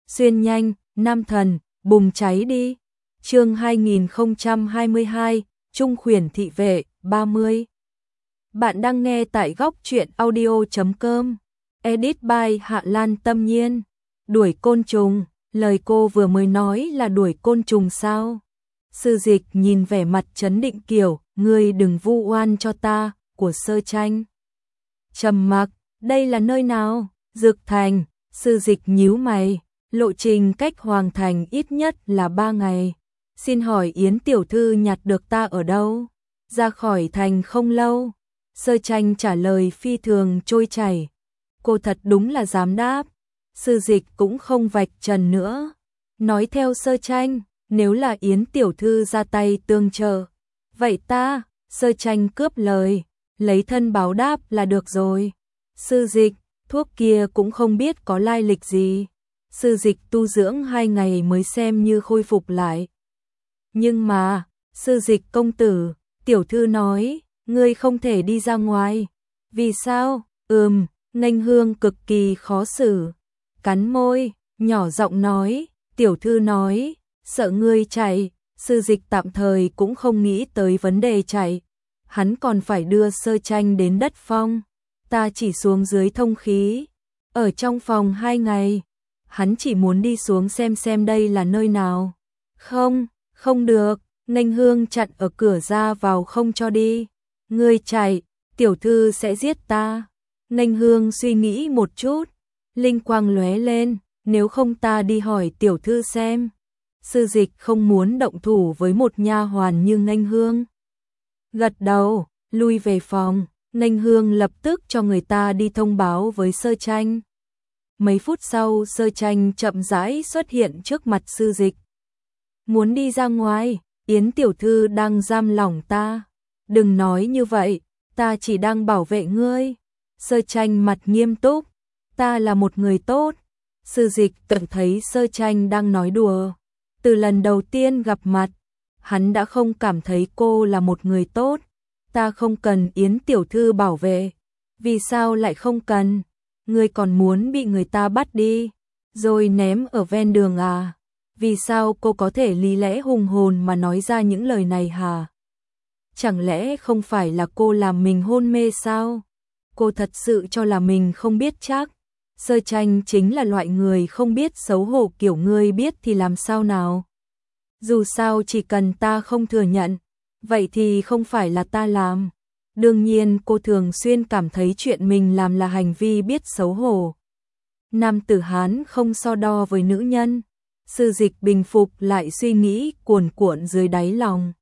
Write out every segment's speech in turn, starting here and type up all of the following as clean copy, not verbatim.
xuyên nhanh, nam thần, bùng cháy đi. Chương 2022, Trung khuyển thị vệ, 30. Bạn đang nghe tại góc truyện audio.com. Edit by Hạ Lan Tâm Nhiên. Đuổi côn trùng, lời cô vừa mới nói là đuổi côn trùng sao? Sư Dịch nhìn vẻ mặt trấn định kiểu, ngươi đừng vu oan cho ta, của Sơ Tranh. Trầm mặc, đây là nơi nào? Dực Thành. Sư Dịch nhíu mày, lộ trình cách Hoàng Thành ít nhất là 3 ngày. Xin hỏi Yến tiểu thư nhặt được ta ở đâu? Ra khỏi thành không lâu. Sơ Tranh trả lời phi thường trôi chảy. Cô thật đúng là dám đáp. Sư Dịch cũng không vạch trần nữa. Nói theo Sơ Tranh, nếu là Yến tiểu thư ra tay tương trợ, vậy ta, Sơ Tranh cướp lời, lấy thân báo đáp là được rồi. Sư Dịch, thuốc kia cũng không biết có lai lịch gì. Sư Dịch tu dưỡng 2 ngày mới xem như khôi phục lại. Nhưng mà, Sư Dịch công tử, tiểu thư nói, ngươi không thể đi ra ngoài. Vì sao? Nghênh Hương cực kỳ khó xử. Cắn môi, nhỏ giọng nói, tiểu thư nói, sợ ngươi chạy. Sư Dịch tạm thời cũng không nghĩ tới vấn đề chạy. Hắn còn phải đưa Sơ Tranh đến đất phong. Ta chỉ xuống dưới thông khí. Ở trong phòng 2 ngày. Hắn chỉ muốn đi xuống xem đây là nơi nào. Không được. Nghênh Hương chặn ở cửa ra vào không cho đi. Ngươi chạy, tiểu thư sẽ giết ta. Nghênh Hương suy nghĩ một chút. Linh quang lóe lên, nếu không ta đi hỏi tiểu thư xem. Sư Dịch không muốn động thủ với một nha hoàn như Nghênh Hương. Gật đầu, lui về phòng. Nghênh Hương lập tức cho người ta đi thông báo với Sơ Tranh. Mấy phút sau, Sơ Tranh chậm rãi xuất hiện trước mặt Sư Dịch. Muốn đi ra ngoài, Yến tiểu thư đang giam lỏng ta. Đừng nói như vậy, ta chỉ đang bảo vệ ngươi. Sơ Tranh mặt nghiêm túc, ta là một người tốt. Sư Dịch tự thấy Sơ Tranh đang nói đùa. Từ lần đầu tiên gặp mặt, hắn đã không cảm thấy cô là một người tốt. Ta không cần Yến tiểu thư bảo vệ. Vì sao lại không cần? Ngươi còn muốn bị người ta bắt đi, rồi ném ở ven đường à? Vì sao cô có thể lý lẽ hùng hồn mà nói ra những lời này hả? Chẳng lẽ không phải là cô làm mình hôn mê sao? Cô thật sự cho là mình không biết chắc. Sơ Tranh chính là loại người không biết xấu hổ kiểu ngươi biết thì làm sao nào? Dù sao chỉ cần ta không thừa nhận, vậy thì không phải là ta làm. Đương nhiên cô thường xuyên cảm thấy chuyện mình làm là hành vi biết xấu hổ. Nam tử Hán không so đo với nữ nhân. Sư Dịch bình phục lại suy nghĩ cuồn cuộn dưới đáy lòng.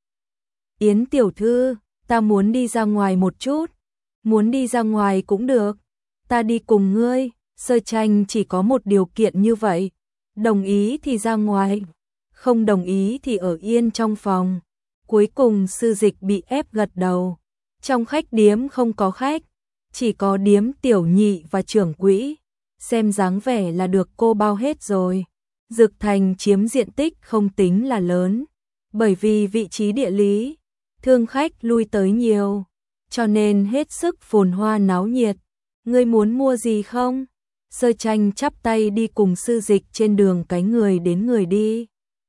Yến tiểu thư, ta muốn đi ra ngoài một chút. Muốn đi ra ngoài cũng được. Ta đi cùng ngươi. Sơ Tranh chỉ có một điều kiện như vậy. Đồng ý thì ra ngoài. Không đồng ý thì ở yên trong phòng. Cuối cùng Sư Dịch bị ép gật đầu. Trong khách điếm không có khách, chỉ có điếm tiểu nhị và trưởng quỹ. Xem dáng vẻ là được cô bao hết rồi. Dực Thành chiếm diện tích không tính là lớn, bởi vì vị trí địa lý, thương khách lui tới nhiều, cho nên hết sức phồn hoa náo nhiệt. Ngươi muốn mua gì không? Sơ Tranh chắp tay đi cùng Sư Dịch trên đường cái người đến người đi.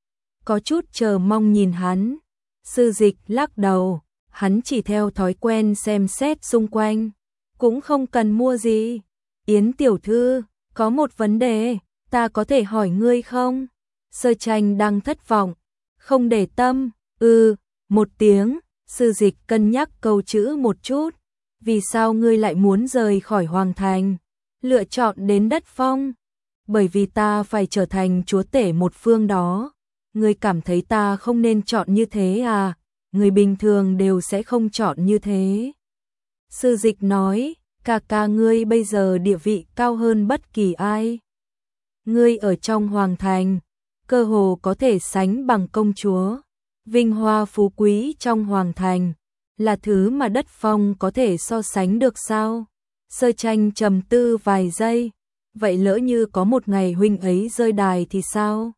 Có chút chờ mong nhìn hắn. Sư Dịch lắc đầu. Hắn chỉ theo thói quen xem xét xung quanh, cũng không cần mua gì. Yến tiểu thư, có một vấn đề, ta có thể hỏi ngươi không? Sơ Tranh đang thất vọng, không để tâm. Một tiếng. Sư Dịch cân nhắc câu chữ một chút. Vì sao ngươi lại muốn rời khỏi Hoàng Thành, lựa chọn đến đất phong? Bởi vì ta phải trở thành chúa tể một phương đó. Ngươi cảm thấy ta không nên chọn như thế à? Người bình thường đều sẽ không chọn như thế. Sư Dịch nói, ca ngươi bây giờ địa vị cao hơn bất kỳ ai. Ngươi ở trong Hoàng Thành, cơ hồ có thể sánh bằng công chúa. Vinh hoa phú quý trong Hoàng Thành, là thứ mà đất phong có thể so sánh được sao? Sơ Tranh trầm tư vài giây, vậy lỡ như có một ngày huynh ấy rơi đài thì sao?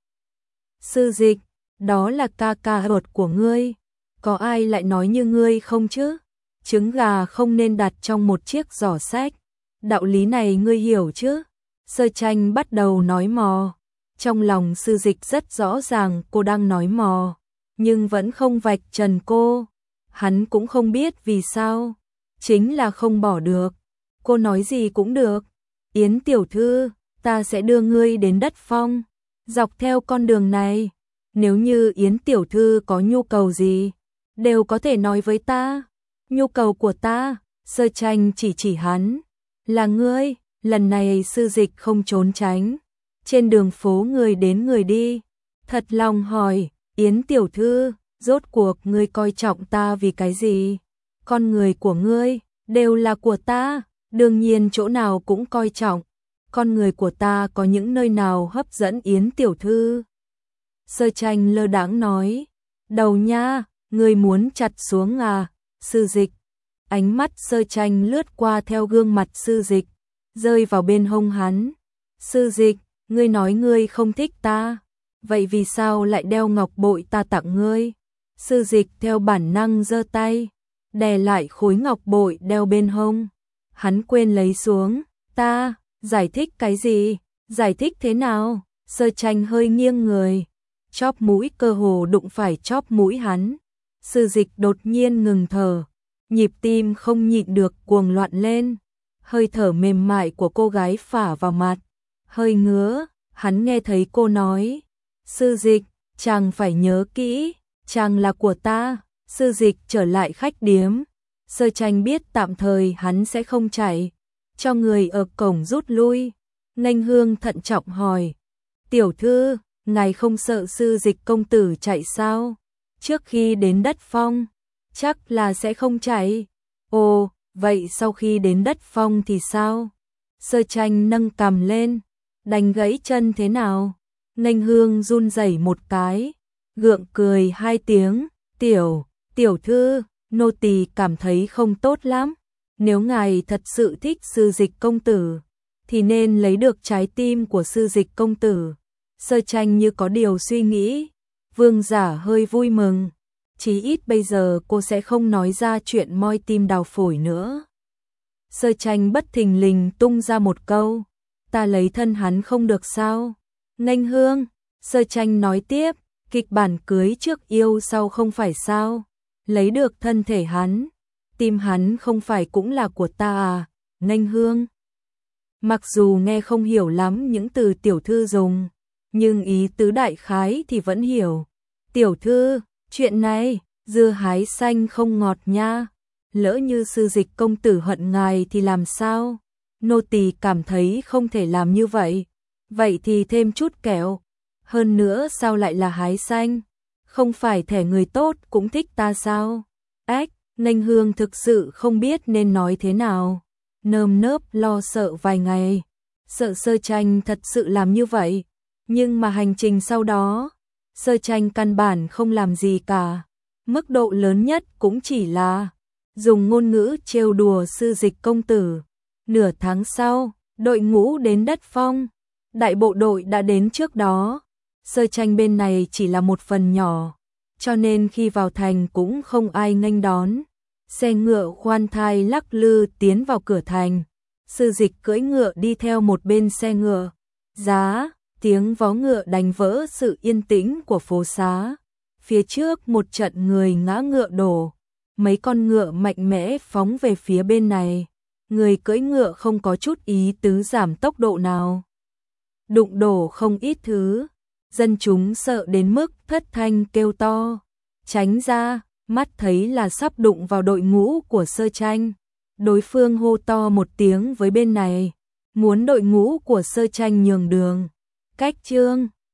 Sư Dịch, đó là ca ruột của ngươi. Có ai lại nói như ngươi không chứ? Trứng gà không nên đặt trong một chiếc giỏ xách. Đạo lý này ngươi hiểu chứ? Sơ Tranh bắt đầu nói mò. Trong lòng Sư Dịch rất rõ ràng cô đang nói mò, nhưng vẫn không vạch trần cô. Hắn cũng không biết vì sao, chính là không bỏ được. Cô nói gì cũng được. Yến tiểu thư, ta sẽ đưa ngươi đến đất phong. Dọc theo con đường này, nếu như Yến tiểu thư có nhu cầu gì, đều có thể nói với ta. Nhu cầu của ta, Sơ Tranh chỉ hắn, là ngươi. Lần này Sư Dịch không trốn tránh. Trên đường phố người đến người đi, thật lòng hỏi, Yến tiểu thư, rốt cuộc ngươi coi trọng ta vì cái gì? Con người của ngươi đều là của ta, đương nhiên chỗ nào cũng coi trọng. Con người của ta có những nơi nào hấp dẫn Yến tiểu thư? Sơ Tranh lơ đãng nói, đầu nha, ngươi muốn chặt xuống à? Sư Dịch. Ánh mắt Sơ Tranh lướt qua theo gương mặt Sư Dịch, rơi vào bên hông hắn. Sư Dịch, ngươi nói ngươi không thích ta, vậy vì sao lại đeo ngọc bội ta tặng ngươi? Sư Dịch theo bản năng giơ tay, đè lại khối ngọc bội đeo bên hông. Hắn quên lấy xuống. Ta, giải thích cái gì? Giải thích thế nào? Sơ Tranh hơi nghiêng người, chóp mũi cơ hồ đụng phải chóp mũi hắn. Sư Dịch đột nhiên ngừng thở, nhịp tim không nhịn được cuồng loạn lên. Hơi thở mềm mại của cô gái phả vào mặt, hơi ngứa. Hắn nghe thấy cô nói, Sư Dịch, chàng phải nhớ kỹ, chàng là của ta. Sư Dịch trở lại khách điếm. Sơ Tranh biết tạm thời hắn sẽ không chạy, cho người ở cổng rút lui. Nghênh Hương thận trọng hỏi, tiểu thư, ngài không sợ Sư Dịch công tử chạy sao? Trước khi đến đất phong, chắc là sẽ không chạy. Ồ, vậy sau khi đến đất phong thì sao? Sơ Tranh nâng cằm lên, đành gãy chân thế nào? Nghênh Hương run rẩy một cái, gượng cười 2 tiếng, tiểu thư, nô tỳ cảm thấy không tốt lắm. Nếu ngài thật sự thích Sư Dịch công tử, thì nên lấy được trái tim của Sư Dịch công tử. Sơ Tranh như có điều suy nghĩ. Vương giả hơi vui mừng, chí ít bây giờ cô sẽ không nói ra chuyện moi tim đào phổi nữa. Sơ Tranh bất thình lình tung ra một câu, ta lấy thân hắn không được sao? Nghênh Hương, Sơ Tranh nói tiếp, kịch bản cưới trước yêu sau không phải sao? Lấy được thân thể hắn, tim hắn không phải cũng là của ta à? Nghênh Hương. Mặc dù nghe không hiểu lắm những từ tiểu thư dùng, nhưng ý tứ đại khái thì vẫn hiểu. Tiểu thư, chuyện này, dưa hái xanh không ngọt nha. Lỡ như Sư Dịch công tử hận ngài thì làm sao? Nô tỳ cảm thấy không thể làm như vậy. Vậy thì thêm chút kẹo. Hơn nữa sao lại là hái xanh? Không phải thẻ người tốt cũng thích ta sao? Ách, Nghênh Hương thực sự không biết nên nói thế nào. Nơm nớp lo sợ vài ngày, sợ Sơ Tranh thật sự làm như vậy. Nhưng mà hành trình sau đó, Sơ Tranh căn bản không làm gì cả. Mức độ lớn nhất cũng chỉ là dùng ngôn ngữ trêu đùa Sư Dịch công tử. Nửa tháng sau, đội ngũ đến đất phong. Đại bộ đội đã đến trước đó. Sơ Tranh bên này chỉ là một phần nhỏ, cho nên khi vào thành cũng không ai nghênh đón. Xe ngựa khoan thai lắc lư tiến vào cửa thành. Sư Dịch cưỡi ngựa đi theo một bên xe ngựa. Giá, tiếng vó ngựa đánh vỡ sự yên tĩnh của phố xá. Phía trước một trận người ngã ngựa đổ. Mấy con ngựa mạnh mẽ phóng về phía bên này. Người cưỡi ngựa không có chút ý tứ giảm tốc độ nào. Đụng đổ không ít thứ. Dân chúng sợ đến mức thất thanh kêu to. Tránh ra, mắt thấy là sắp đụng vào đội ngũ của Sơ Tranh. Đối phương hô to một tiếng với bên này, muốn đội ngũ của Sơ Tranh nhường đường. Cách chương